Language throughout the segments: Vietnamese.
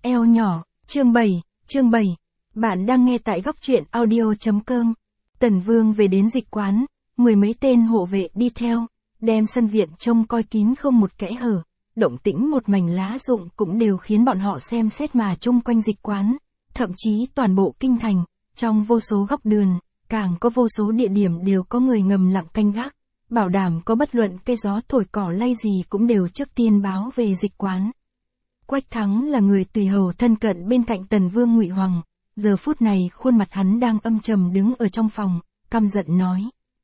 Eo nhỏ, chương 7. Bạn đang nghe tại góc truyện audio.com. Tần Vương về đến dịch quán, mười mấy tên hộ vệ đi theo, đem sân viện trông coi kín không một kẽ hở, động tĩnh một mảnh lá rụng cũng đều khiến bọn họ xem xét mà chung quanh dịch quán, thậm chí toàn bộ kinh thành, trong vô số góc đường, càng có vô số địa điểm đều có người ngầm lặng canh gác, bảo đảm có bất luận cây gió thổi cỏ lay gì cũng đều trước tiên báo về dịch quán. Quách Thắng là người tùy hầu thân cận bên cạnh Tần Vương Ngụy Hoàng, giờ phút này khuôn mặt hắn đang âm trầm đứng ở trong phòng, căm giận nói: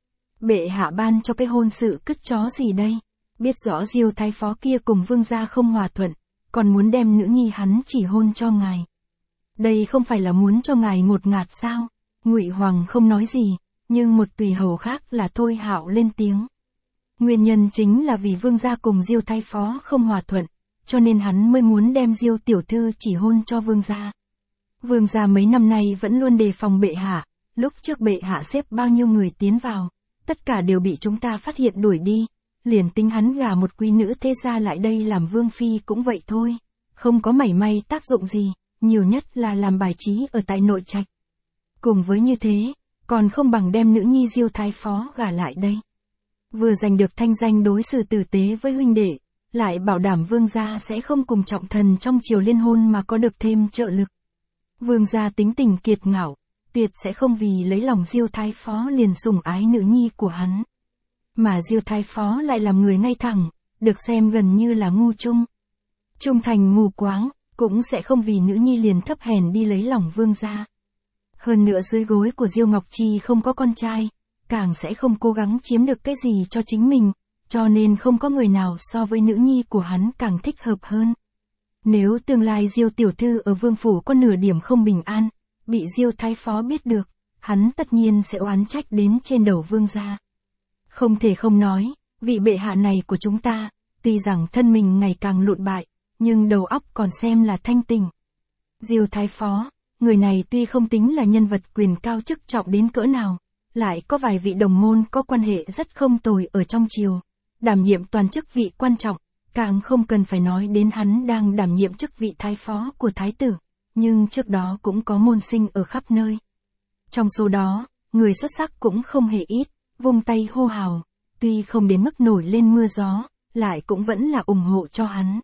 "Bệ hạ ban cho cái hôn sự cứt chó gì đây? Biết rõ Diêu thái phó kia cùng vương gia không hòa thuận, còn muốn đem nữ nhi hắn chỉ hôn cho ngài. Đây không phải là muốn cho ngài ngột ngạt sao?" Ngụy Hoàng không nói gì, nhưng một tùy hầu khác là Thôi Hạo lên tiếng: "Nguyên nhân chính là vì vương gia cùng Diêu thái phó không hòa thuận, cho nên hắn mới muốn đem Diêu tiểu thư chỉ hôn cho vương gia. Vương gia mấy năm nay vẫn luôn đề phòng bệ hạ, lúc trước bệ hạ xếp bao nhiêu người tiến vào, tất cả đều bị chúng ta phát hiện đuổi đi, liền tính hắn gả một quý nữ thế gia lại đây làm vương phi cũng vậy thôi, không có mảy may tác dụng gì, nhiều nhất là làm bài trí ở tại nội trạch. Cùng với như thế, còn không bằng đem nữ nhi Diêu thái phó gả lại đây. Vừa giành được thanh danh đối xử tử tế với huynh đệ, lại bảo đảm vương gia sẽ không cùng trọng thần trong triều liên hôn mà có được thêm trợ lực. Vương gia tính tình kiệt ngạo, tuyệt sẽ không vì lấy lòng Diêu thái phó liền sủng ái nữ nhi của hắn. Mà Diêu thái phó lại làm người ngay thẳng, được xem gần như là ngu trung thành mù quáng, cũng sẽ không vì nữ nhi liền thấp hèn đi lấy lòng vương gia. Hơn nữa dưới gối của Diêu Ngọc Chi không có con trai, càng sẽ không cố gắng chiếm được cái gì cho chính mình, cho nên không có người nào so với nữ nhi của hắn càng thích hợp hơn. Nếu tương lai Diêu tiểu thư ở vương phủ có nửa điểm không bình an, bị Diêu thái phó biết được, hắn tất nhiên sẽ oán trách đến trên đầu vương gia. Không thể không nói, vị bệ hạ này của chúng ta, tuy rằng thân mình ngày càng lụn bại, nhưng đầu óc còn xem là thanh tỉnh. Diêu thái phó, người này tuy không tính là nhân vật quyền cao chức trọng đến cỡ nào, lại có vài vị đồng môn có quan hệ rất không tồi ở trong triều, đảm nhiệm toàn chức vị quan trọng, càng không cần phải nói đến hắn đang đảm nhiệm chức vị thái phó của thái tử, nhưng trước đó cũng có môn sinh ở khắp nơi. Trong số đó, người xuất sắc cũng không hề ít, vung tay hô hào, tuy không đến mức nổi lên mưa gió, lại cũng vẫn là ủng hộ cho hắn.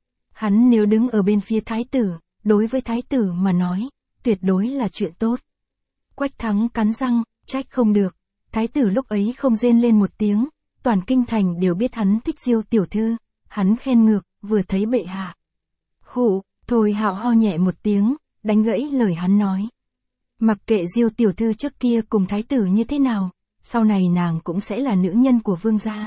Hắn nếu đứng ở bên phía thái tử, đối với thái tử mà nói, tuyệt đối là chuyện tốt. Quách Thắng cắn răng, trách không được, thái tử lúc ấy không rên lên một tiếng, toàn kinh thành đều biết hắn thích Diêu tiểu thư, hắn khen ngược, vừa thấy bệ hạ. Khụ, Thôi Hạo ho nhẹ một tiếng, đánh gãy lời hắn nói: "Mặc kệ Diêu tiểu thư trước kia cùng thái tử như thế nào, sau này nàng cũng sẽ là nữ nhân của vương gia.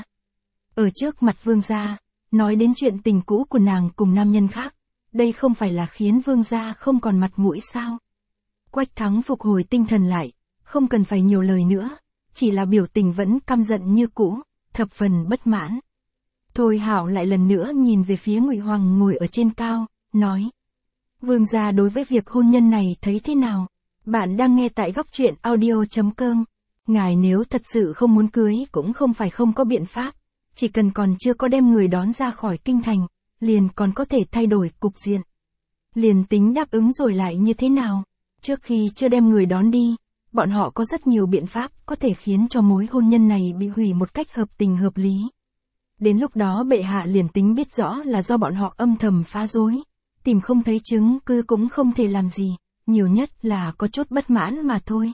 Ở trước mặt vương gia, nói đến chuyện tình cũ của nàng cùng nam nhân khác, đây không phải là khiến vương gia không còn mặt mũi sao?" Quách Thắng phục hồi tinh thần lại, không cần phải nhiều lời nữa, chỉ là biểu tình vẫn căm giận như cũ, thập phần bất mãn. Thôi Hạo lại lần nữa nhìn về phía Ngụy Hoàng ngồi ở trên cao, nói: "Vương gia đối với việc hôn nhân này thấy thế nào? Bạn đang nghe tại góc truyện audio.com. Ngài nếu thật sự không muốn cưới cũng không phải không có biện pháp, chỉ cần còn chưa có đem người đón ra khỏi kinh thành, liền còn có thể thay đổi cục diện. Liền tính đáp ứng rồi lại như thế nào? Trước khi chưa đem người đón đi, bọn họ có rất nhiều biện pháp có thể khiến cho mối hôn nhân này bị hủy một cách hợp tình hợp lý. Đến lúc đó bệ hạ liền tính biết rõ là do bọn họ âm thầm phá rối, tìm không thấy chứng cứ cũng không thể làm gì, nhiều nhất là có chút bất mãn mà thôi.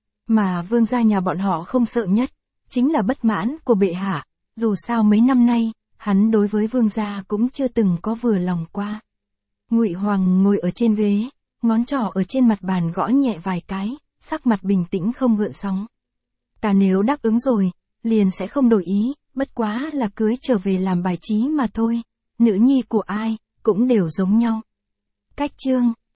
Mà vương gia nhà bọn họ không sợ nhất, chính là bất mãn của bệ hạ, dù sao mấy năm nay, hắn đối với vương gia cũng chưa từng có vừa lòng qua." Ngụy Hoàng ngồi ở trên ghế, ngón trỏ ở trên mặt bàn gõ nhẹ vài cái, sắc mặt bình tĩnh không gợn sóng. "Ta nếu đáp ứng rồi, liền sẽ không đổi ý, bất quá là cưới trở về làm bài trí mà thôi, nữ nhi của ai, cũng đều giống nhau." Cách chương